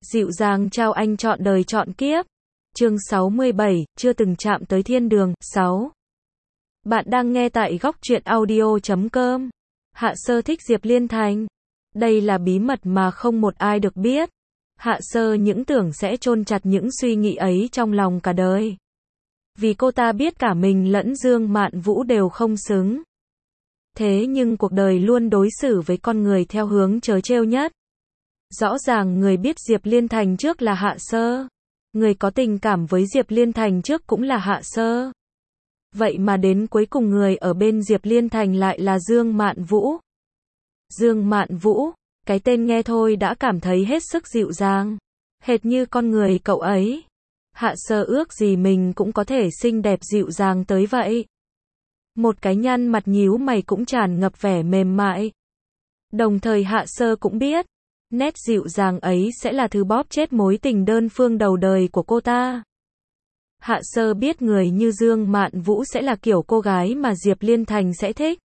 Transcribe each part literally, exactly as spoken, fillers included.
Dịu dàng trao anh trọn đời trọn kiếp. Chương sáu mươi bảy, chưa từng chạm tới thiên đường. sáu. Bạn đang nghe tại góc truyện audio chấm com. Hạ Sơ thích Diệp Liên Thành. Đây là bí mật mà không một ai được biết. Hạ Sơ những tưởng sẽ chôn chặt những suy nghĩ ấy trong lòng cả đời. Vì cô ta biết cả mình lẫn Dương Mạn Vũ đều không xứng. Thế nhưng cuộc đời luôn đối xử với con người theo hướng trớ trêu nhất. Rõ ràng người biết Diệp Liên Thành trước là Hạ Sơ. Người có tình cảm với Diệp Liên Thành trước cũng là Hạ Sơ. Vậy mà đến cuối cùng người ở bên Diệp Liên Thành lại là Dương Mạn Vũ. Dương Mạn Vũ, cái tên nghe thôi đã cảm thấy hết sức dịu dàng. Hệt như con người cậu ấy. Hạ Sơ ước gì mình cũng có thể xinh đẹp dịu dàng tới vậy. Một cái nhăn mặt nhíu mày cũng tràn ngập vẻ mềm mại. Đồng thời Hạ Sơ cũng biết, nét dịu dàng ấy sẽ là thứ bóp chết mối tình đơn phương đầu đời của cô ta. Hạ Sơ biết người như Dương Mạn Vũ sẽ là kiểu cô gái mà Diệp Liên Thành sẽ thích.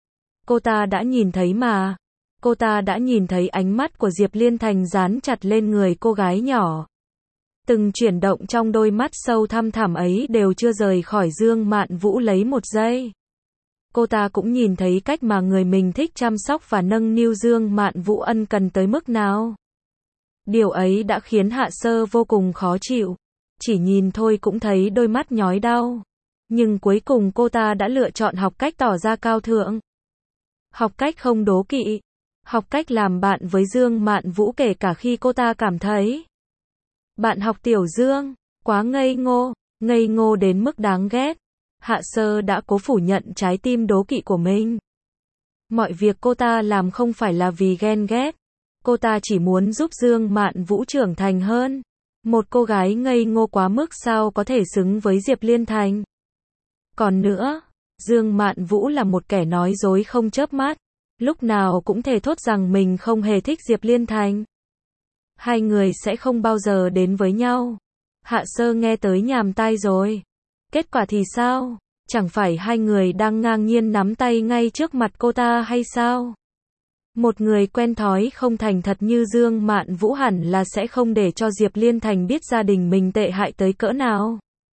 Cô ta đã nhìn thấy mà. Cô ta đã nhìn thấy ánh mắt của Diệp Liên Thành dán chặt lên người cô gái nhỏ. Từng chuyển động trong đôi mắt sâu thăm thẳm ấy đều chưa rời khỏi Dương Mạn Vũ lấy một giây. Cô ta cũng nhìn thấy cách mà người mình thích chăm sóc và nâng niu Dương Mạn Vũ ân cần tới mức nào. Điều ấy đã khiến Hạ Sơ vô cùng khó chịu. Chỉ nhìn thôi cũng thấy đôi mắt nhói đau. Nhưng cuối cùng cô ta đã lựa chọn học cách tỏ ra cao thượng. Học cách không đố kỵ. Học cách làm bạn với Dương Mạn Vũ kể cả khi cô ta cảm thấy bạn học Tiểu Dương quá ngây ngô, ngây ngô đến mức đáng ghét. Hạ Sơ đã cố phủ nhận trái tim đố kỵ của mình. Mọi việc cô ta làm không phải là vì ghen ghét. Cô ta chỉ muốn giúp Dương Mạn Vũ trưởng thành hơn. Một cô gái ngây ngô quá mức sao có thể xứng với Diệp Liên Thành. Còn nữa, Dương Mạn Vũ là một kẻ nói dối không chớp mắt. Lúc nào cũng thề thốt rằng mình không hề thích Diệp Liên Thành. Hai người sẽ không bao giờ đến với nhau. Hạ Sơ nghe tới nhàm tai rồi. Kết quả thì sao? Chẳng phải hai người đang ngang nhiên nắm tay ngay trước mặt cô ta hay sao? Một người quen thói không thành thật như Dương Mạn Vũ hẳn là sẽ không để cho Diệp Liên Thành biết gia đình mình tệ hại tới cỡ nào.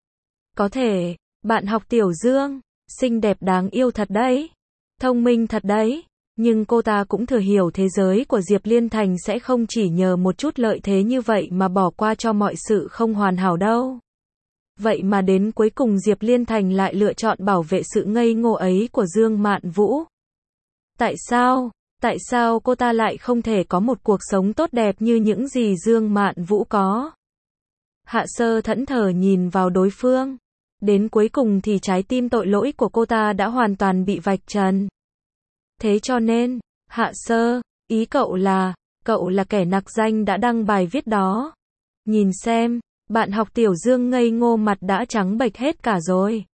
Có thể, bạn học Tiểu Dương, xinh đẹp đáng yêu thật đấy. Thông minh thật đấy. Nhưng cô ta cũng thừa hiểu thế giới của Diệp Liên Thành sẽ không chỉ nhờ một chút lợi thế như vậy mà bỏ qua cho mọi sự không hoàn hảo đâu. Vậy mà đến cuối cùng Diệp Liên Thành lại lựa chọn bảo vệ sự ngây ngô ấy của Dương Mạn Vũ. Tại sao? Tại sao cô ta lại không thể có một cuộc sống tốt đẹp như những gì Dương Mạn Vũ có? Hạ Sơ thẫn thờ nhìn vào đối phương. Đến cuối cùng thì trái tim tội lỗi của cô ta đã hoàn toàn bị vạch trần. Thế cho nên, Hạ Sơ, ý cậu là, cậu là kẻ nặc danh đã đăng bài viết đó. Nhìn xem, bạn học Tiểu Dương ngây ngô mặt đã trắng bệch hết cả rồi.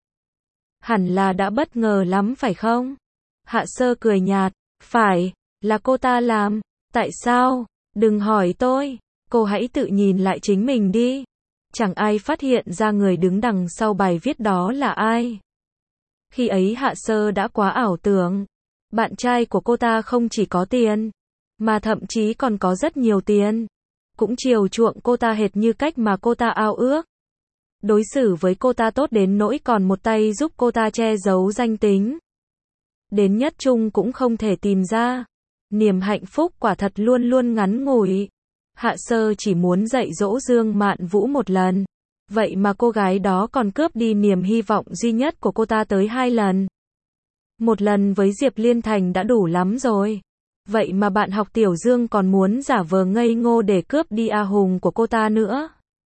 Hẳn là đã bất ngờ lắm phải không? Hạ Sơ cười nhạt, phải, là cô ta làm. Tại sao? Đừng hỏi tôi, cô hãy tự nhìn lại chính mình đi. Chẳng ai phát hiện ra người đứng đằng sau bài viết đó là ai. Khi ấy Hạ Sơ đã quá ảo tưởng. Bạn trai của cô ta không chỉ có tiền, mà thậm chí còn có rất nhiều tiền. Cũng chiều chuộng cô ta hệt như cách mà cô ta ao ước. Đối xử với cô ta tốt đến nỗi còn một tay giúp cô ta che giấu danh tính. Đến nhất trung cũng không thể tìm ra. Niềm hạnh phúc quả thật luôn luôn ngắn ngủi. Hạ Sơ chỉ muốn dạy dỗ Dương Mạn Vũ một lần. Vậy mà cô gái đó còn cướp đi niềm hy vọng duy nhất của cô ta tới hai lần. Một lần với Diệp Liên Thành đã đủ lắm rồi. Vậy mà bạn học Tiểu Dương còn muốn giả vờ ngây ngô để cướp đi A Hùng của cô ta nữa.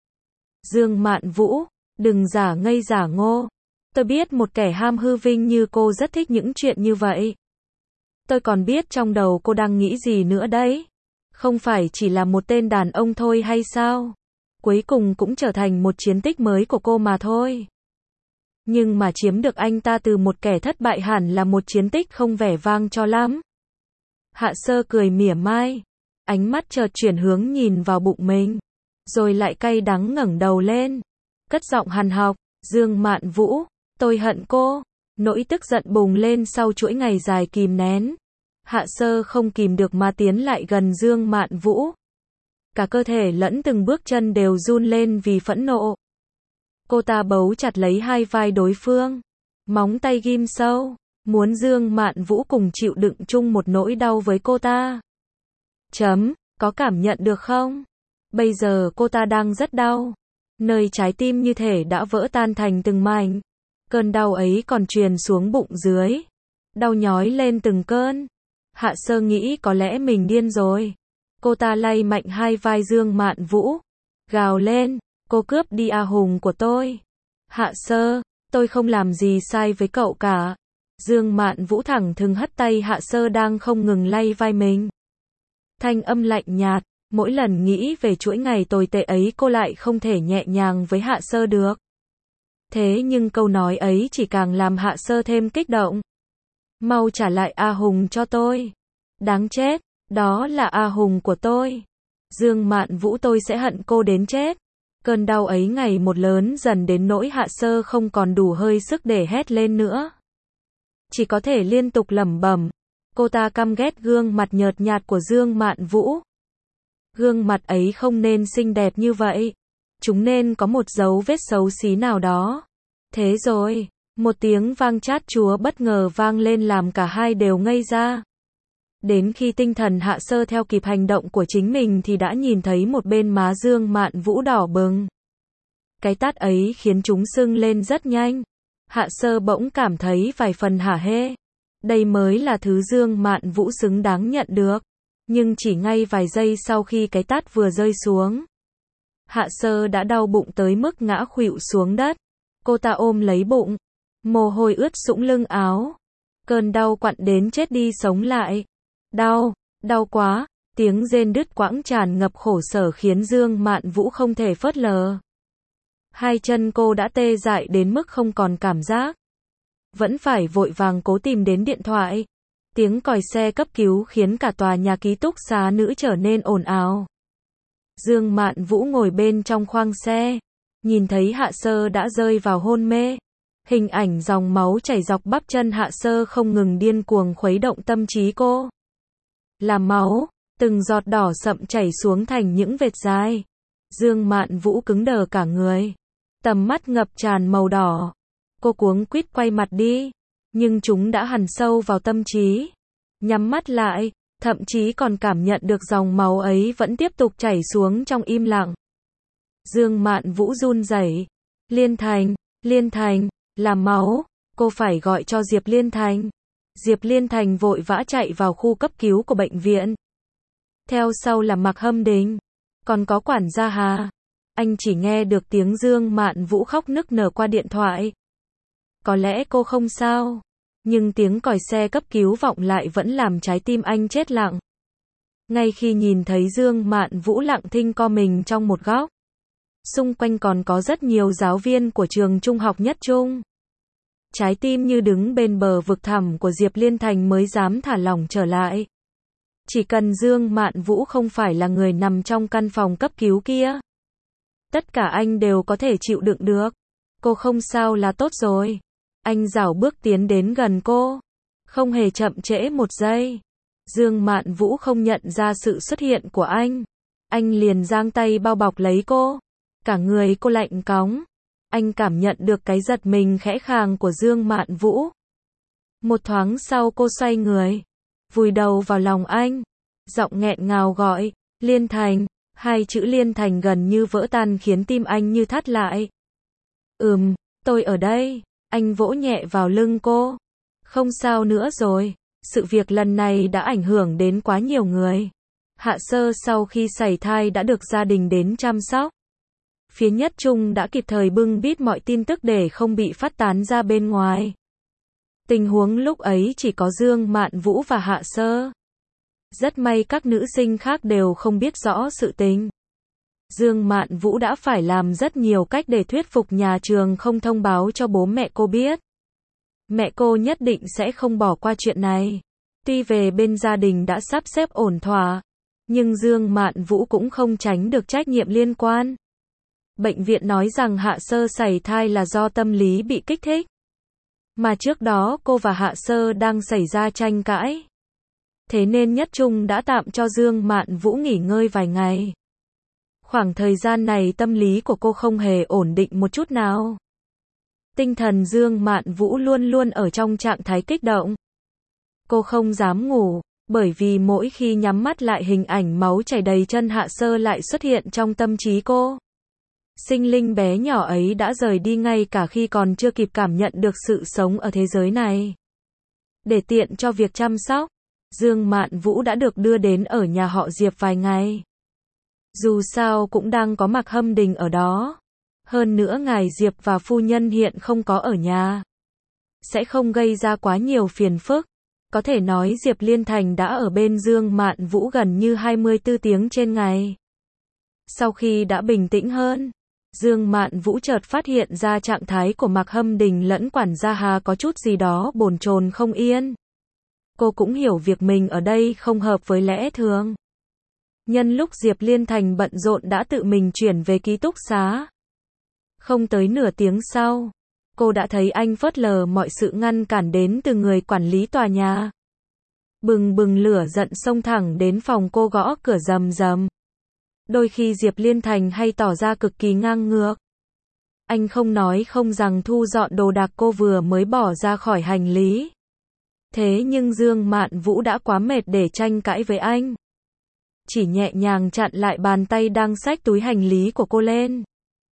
Dương Mạn Vũ, đừng giả ngây giả ngô. Tôi biết một kẻ ham hư vinh như cô rất thích những chuyện như vậy. Tôi còn biết trong đầu cô đang nghĩ gì nữa đấy. Không phải chỉ là một tên đàn ông thôi hay sao? Cuối cùng cũng trở thành một chiến tích mới của cô mà thôi. Nhưng mà chiếm được anh ta từ một kẻ thất bại hẳn là một chiến tích không vẻ vang cho lắm. Hạ Sơ cười mỉa mai. Ánh mắt chợt chuyển hướng nhìn vào bụng mình. Rồi lại cay đắng ngẩng đầu lên. Cất giọng hằn học. Dương Mạn Vũ, tôi hận cô. Nỗi tức giận bùng lên sau chuỗi ngày dài kìm nén. Hạ Sơ không kìm được mà tiến lại gần Dương Mạn Vũ. cả cơ thể lẫn từng bước chân đều run lên vì phẫn nộ. Cô ta bấu chặt lấy hai vai đối phương, móng tay ghim sâu, muốn Dương Mạn Vũ cùng chịu đựng chung một nỗi đau với cô ta. Chấm, có cảm nhận được không? Bây giờ cô ta đang rất đau. Nơi trái tim như thể đã vỡ tan thành từng mảnh. Cơn đau ấy còn truyền xuống bụng dưới. Đau nhói lên từng cơn. Hạ Sơ nghĩ có lẽ mình điên rồi. Cô ta lay mạnh hai vai Dương Mạn Vũ. Gào lên, cô cướp đi A Hùng của tôi. Hạ Sơ, tôi không làm gì sai với cậu cả. Dương Mạn Vũ thẳng thừng hất tay Hạ Sơ đang không ngừng lay vai mình. Thanh âm lạnh nhạt, mỗi lần nghĩ về chuỗi ngày tồi tệ ấy cô lại không thể nhẹ nhàng với Hạ Sơ được. Thế nhưng câu nói ấy chỉ càng làm Hạ Sơ thêm kích động. Mau trả lại A Hùng cho tôi. Đáng chết, đó là A Hùng của tôi. Dương Mạn Vũ, tôi sẽ hận cô đến chết. Cơn đau ấy ngày một lớn dần đến nỗi Hạ Sơ không còn đủ hơi sức để hét lên nữa. Chỉ có thể liên tục lẩm bẩm. Cô ta căm ghét gương mặt nhợt nhạt của Dương Mạn Vũ. Gương mặt ấy không nên xinh đẹp như vậy. Chúng nên có một dấu vết xấu xí nào đó. Thế rồi, một tiếng vang chát chúa bất ngờ vang lên làm cả hai đều ngây ra. Đến khi tinh thần Hạ Sơ theo kịp hành động của chính mình thì đã nhìn thấy một bên má Dương Mạn Vũ đỏ bừng. Cái tát ấy khiến chúng sưng lên rất nhanh. Hạ Sơ bỗng cảm thấy vài phần hả hê. Đây mới là thứ Dương Mạn Vũ xứng đáng nhận được. Nhưng chỉ ngay vài giây sau khi cái tát vừa rơi xuống, Hạ Sơ đã đau bụng tới mức ngã khuỵu xuống đất. Cô ta ôm lấy bụng, mồ hôi ướt sũng lưng áo. Cơn đau quặn đến chết đi sống lại. Đau, đau quá, tiếng rên đứt quãng tràn ngập khổ sở khiến Dương Mạn Vũ không thể phớt lờ. Hai chân cô đã tê dại đến mức không còn cảm giác. Vẫn phải vội vàng cố tìm đến điện thoại. Tiếng còi xe cấp cứu khiến cả tòa nhà ký túc xá nữ trở nên ồn ào. Dương Mạn Vũ ngồi bên trong khoang xe, nhìn thấy Hạ Sơ đã rơi vào hôn mê. Hình ảnh dòng máu chảy dọc bắp chân Hạ Sơ không ngừng điên cuồng khuấy động tâm trí cô. Là máu, từng giọt đỏ sậm chảy xuống thành những vệt dài. Dương Mạn Vũ cứng đờ cả người, tầm mắt ngập tràn màu đỏ. Cô cuống quýt quay mặt đi, nhưng chúng đã hằn sâu vào tâm trí. Nhắm mắt lại, thậm chí còn cảm nhận được dòng máu ấy vẫn tiếp tục chảy xuống trong im lặng. Dương Mạn Vũ run rẩy. Liên Thành, Liên Thành, là máu, cô phải gọi cho Diệp Liên Thành. Diệp Liên Thành vội vã chạy vào khu cấp cứu của bệnh viện. Theo sau là Mạc Hâm Đình, còn có quản gia Hà. Anh chỉ nghe được tiếng Dương Mạn Vũ khóc nức nở qua điện thoại. Có lẽ cô không sao, nhưng tiếng còi xe cấp cứu vọng lại vẫn làm trái tim anh chết lặng. Ngay khi nhìn thấy Dương Mạn Vũ lặng thinh co mình trong một góc, xung quanh còn có rất nhiều giáo viên của trường trung học Nhất Trung. Trái tim như đứng bên bờ vực thẳm của Diệp Liên Thành mới dám thả lỏng trở lại. Chỉ cần Dương Mạn Vũ không phải là người nằm trong căn phòng cấp cứu kia, tất cả anh đều có thể chịu đựng được. Cô không sao là tốt rồi. Anh rảo bước tiến đến gần cô, không hề chậm trễ một giây. Dương Mạn Vũ không nhận ra sự xuất hiện của anh. Anh liền giang tay bao bọc lấy cô. Cả người cô lạnh cóng. Anh cảm nhận được cái giật mình khẽ khàng của Dương Mạn Vũ. Một thoáng sau cô xoay người, vùi đầu vào lòng anh. Giọng nghẹn ngào gọi, Liên Thành. Hai chữ Liên Thành gần như vỡ tan khiến tim anh như thắt lại. Ừm, tôi ở đây. Anh vỗ nhẹ vào lưng cô. Không sao nữa rồi. Sự việc lần này đã ảnh hưởng đến quá nhiều người. Hạ Sơ sau khi sảy thai đã được gia đình đến chăm sóc. Phía Nhất Trung đã kịp thời bưng bít mọi tin tức để không bị phát tán ra bên ngoài. Tình huống lúc ấy chỉ có Dương Mạn Vũ và Hạ Sơ. Rất may các nữ sinh khác đều không biết rõ sự tình. Dương Mạn Vũ đã phải làm rất nhiều cách để thuyết phục nhà trường không thông báo cho bố mẹ cô biết. Mẹ cô nhất định sẽ không bỏ qua chuyện này. Tuy về bên gia đình đã sắp xếp ổn thỏa, nhưng Dương Mạn Vũ cũng không tránh được trách nhiệm liên quan. Bệnh viện nói rằng Hạ Sơ sảy thai là do tâm lý bị kích thích. Mà trước đó cô và Hạ Sơ đang xảy ra tranh cãi. Thế nên Nhất Trung đã tạm cho Dương Mạn Vũ nghỉ ngơi vài ngày. Khoảng thời gian này tâm lý của cô không hề ổn định một chút nào. Tinh thần Dương Mạn Vũ luôn luôn ở trong trạng thái kích động. Cô không dám ngủ, bởi vì mỗi khi nhắm mắt lại hình ảnh máu chảy đầy chân Hạ Sơ lại xuất hiện trong tâm trí cô. Sinh linh bé nhỏ ấy đã rời đi ngay cả khi còn chưa kịp cảm nhận được sự sống ở thế giới này. Để tiện cho việc chăm sóc, Dương Mạn Vũ đã được đưa đến ở nhà họ Diệp vài ngày. Dù sao cũng đang có Mạc Hâm Đình ở đó. Hơn nữa ngài Diệp và phu nhân hiện không có ở nhà. Sẽ không gây ra quá nhiều phiền phức. Có thể nói Diệp Liên Thành đã ở bên Dương Mạn Vũ gần như hai mươi tư tiếng trên ngày. Sau khi đã bình tĩnh hơn, Dương Mạn Vũ chợt phát hiện ra trạng thái của Mạc Hâm Đình lẫn quản gia Hà có chút gì đó bồn chồn không yên. Cô cũng hiểu việc mình ở đây không hợp với lẽ thường. Nhân lúc Diệp Liên Thành bận rộn đã tự mình chuyển về ký túc xá. Không tới nửa tiếng sau, cô đã thấy anh phớt lờ mọi sự ngăn cản đến từ người quản lý tòa nhà. Bừng bừng lửa giận xông thẳng đến phòng cô gõ cửa rầm rầm. Đôi khi Diệp Liên Thành hay tỏ ra cực kỳ ngang ngược. Anh không nói không rằng thu dọn đồ đạc cô vừa mới bỏ ra khỏi hành lý. Thế nhưng Dương Mạn Vũ đã quá mệt để tranh cãi với anh. Chỉ nhẹ nhàng chặn lại bàn tay đang xách túi hành lý của cô lên.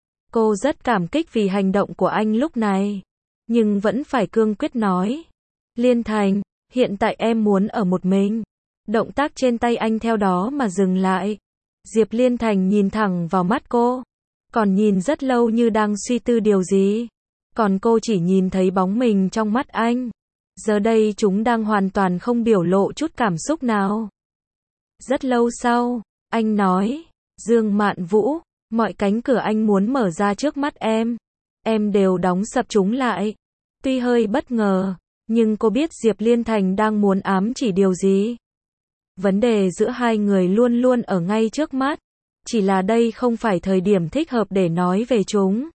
Cô rất cảm kích vì hành động của anh lúc này. Nhưng vẫn phải cương quyết nói. Liên Thành, hiện tại em muốn ở một mình. Động tác trên tay anh theo đó mà dừng lại. Diệp Liên Thành nhìn thẳng vào mắt cô. Còn nhìn rất lâu như đang suy tư điều gì. Còn cô chỉ nhìn thấy bóng mình trong mắt anh. Giờ đây chúng đang hoàn toàn không biểu lộ chút cảm xúc nào. Rất lâu sau, anh nói, Dương Mạn Vũ, mọi cánh cửa anh muốn mở ra trước mắt em, em đều đóng sập chúng lại. Tuy hơi bất ngờ, nhưng cô biết Diệp Liên Thành đang muốn ám chỉ điều gì. Vấn đề giữa hai người luôn luôn ở ngay trước mắt, chỉ là đây không phải thời điểm thích hợp để nói về chúng.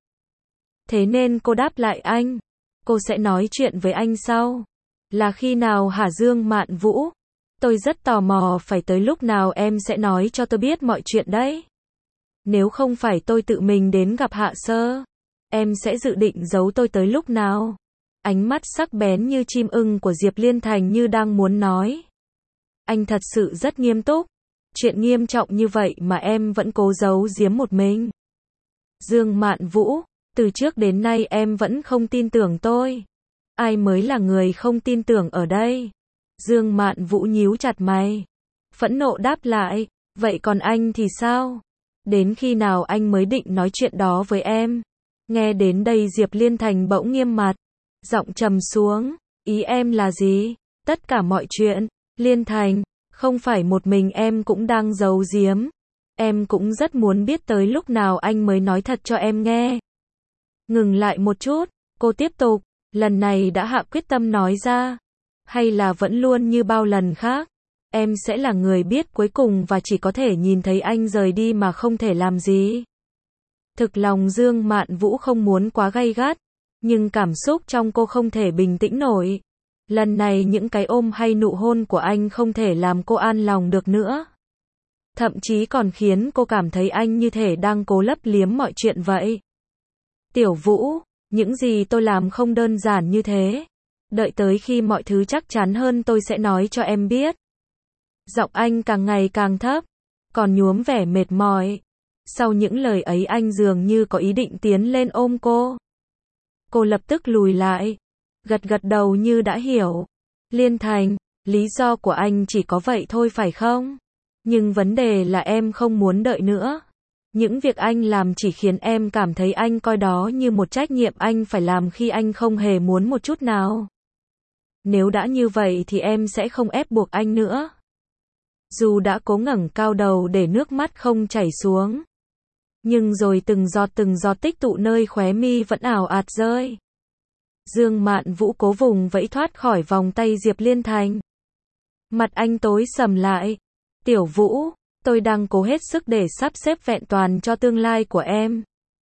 Thế nên cô đáp lại anh, cô sẽ nói chuyện với anh sau. Là khi nào hả Dương Mạn Vũ? Tôi rất tò mò phải tới lúc nào em sẽ nói cho tôi biết mọi chuyện đấy. Nếu không phải tôi tự mình đến gặp Hạ Sơ, em sẽ dự định giấu tôi tới lúc nào? Ánh mắt sắc bén như chim ưng của Diệp Liên Thành như đang muốn nói. Anh thật sự rất nghiêm túc. Chuyện nghiêm trọng như vậy mà em vẫn cố giấu giếm một mình. Dương Mạn Vũ, từ trước đến nay em vẫn không tin tưởng tôi. Ai mới là người không tin tưởng ở đây? Dương Mạn Vũ nhíu chặt mày. Phẫn nộ đáp lại, vậy còn anh thì sao? Đến khi nào anh mới định nói chuyện đó với em? Nghe đến đây Diệp Liên Thành bỗng nghiêm mặt. Giọng trầm xuống, ý em là gì? Tất cả mọi chuyện. Liên Thành, không phải một mình em cũng đang giấu giếm. Em cũng rất muốn biết tới lúc nào anh mới nói thật cho em nghe. Ngừng lại một chút, cô tiếp tục, lần này đã hạ quyết tâm nói ra. Hay là vẫn luôn như bao lần khác, em sẽ là người biết cuối cùng và chỉ có thể nhìn thấy anh rời đi mà không thể làm gì. Thực lòng Dương Mạn Vũ không muốn quá gay gắt, nhưng cảm xúc trong cô không thể bình tĩnh nổi. Lần này những cái ôm hay nụ hôn của anh không thể làm cô an lòng được nữa. Thậm chí còn khiến cô cảm thấy anh như thể đang cố lấp liếm mọi chuyện vậy. Tiểu Vũ, những gì tôi làm không đơn giản như thế. Đợi tới khi mọi thứ chắc chắn hơn tôi sẽ nói cho em biết. Giọng anh càng ngày càng thấp, còn nhuốm vẻ mệt mỏi. Sau những lời ấy anh dường như có ý định tiến lên ôm cô. Cô lập tức lùi lại, gật gật đầu như đã hiểu. Liên Thành, lý do của anh chỉ có vậy thôi phải không? Nhưng vấn đề là em không muốn đợi nữa. Những việc anh làm chỉ khiến em cảm thấy anh coi đó như một trách nhiệm anh phải làm khi anh không hề muốn một chút nào. Nếu đã như vậy thì em sẽ không ép buộc anh nữa. Dù đã cố ngẩng cao đầu để nước mắt không chảy xuống, nhưng rồi từng giọt từng giọt tích tụ nơi khóe mi vẫn ảo ạt rơi. Dương Mạn Vũ cố vùng vẫy thoát khỏi vòng tay Diệp Liên Thành. Mặt anh tối sầm lại. Tiểu Vũ, tôi đang cố hết sức để sắp xếp vẹn toàn cho tương lai của em.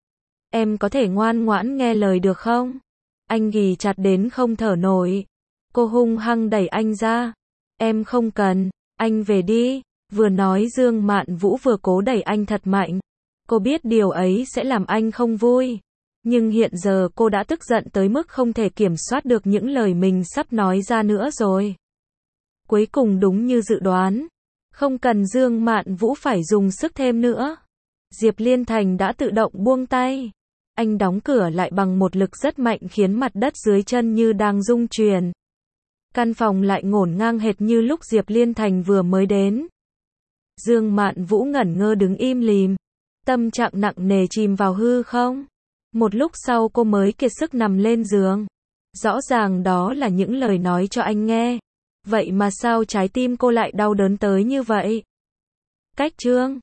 Em có thể ngoan ngoãn nghe lời được không? Anh ghì chặt đến không thở nổi. Cô hung hăng đẩy anh ra. Em không cần, anh về đi. Vừa nói Dương Mạn Vũ vừa cố đẩy anh thật mạnh. Cô biết điều ấy sẽ làm anh không vui. Nhưng hiện giờ cô đã tức giận tới mức không thể kiểm soát được những lời mình sắp nói ra nữa rồi. Cuối cùng đúng như dự đoán. Không cần Dương Mạn Vũ phải dùng sức thêm nữa. Diệp Liên Thành đã tự động buông tay. Anh đóng cửa lại bằng một lực rất mạnh khiến mặt đất dưới chân như đang rung chuyển. Căn phòng lại ngổn ngang hệt như lúc Diệp Liên Thành vừa mới đến. Dương Mạn Vũ ngẩn ngơ đứng im lìm. Tâm trạng nặng nề chìm vào hư không. Một lúc sau cô mới kiệt sức nằm lên giường. Rõ ràng đó là những lời nói cho anh nghe. Vậy mà sao trái tim cô lại đau đớn tới như vậy? Cách chương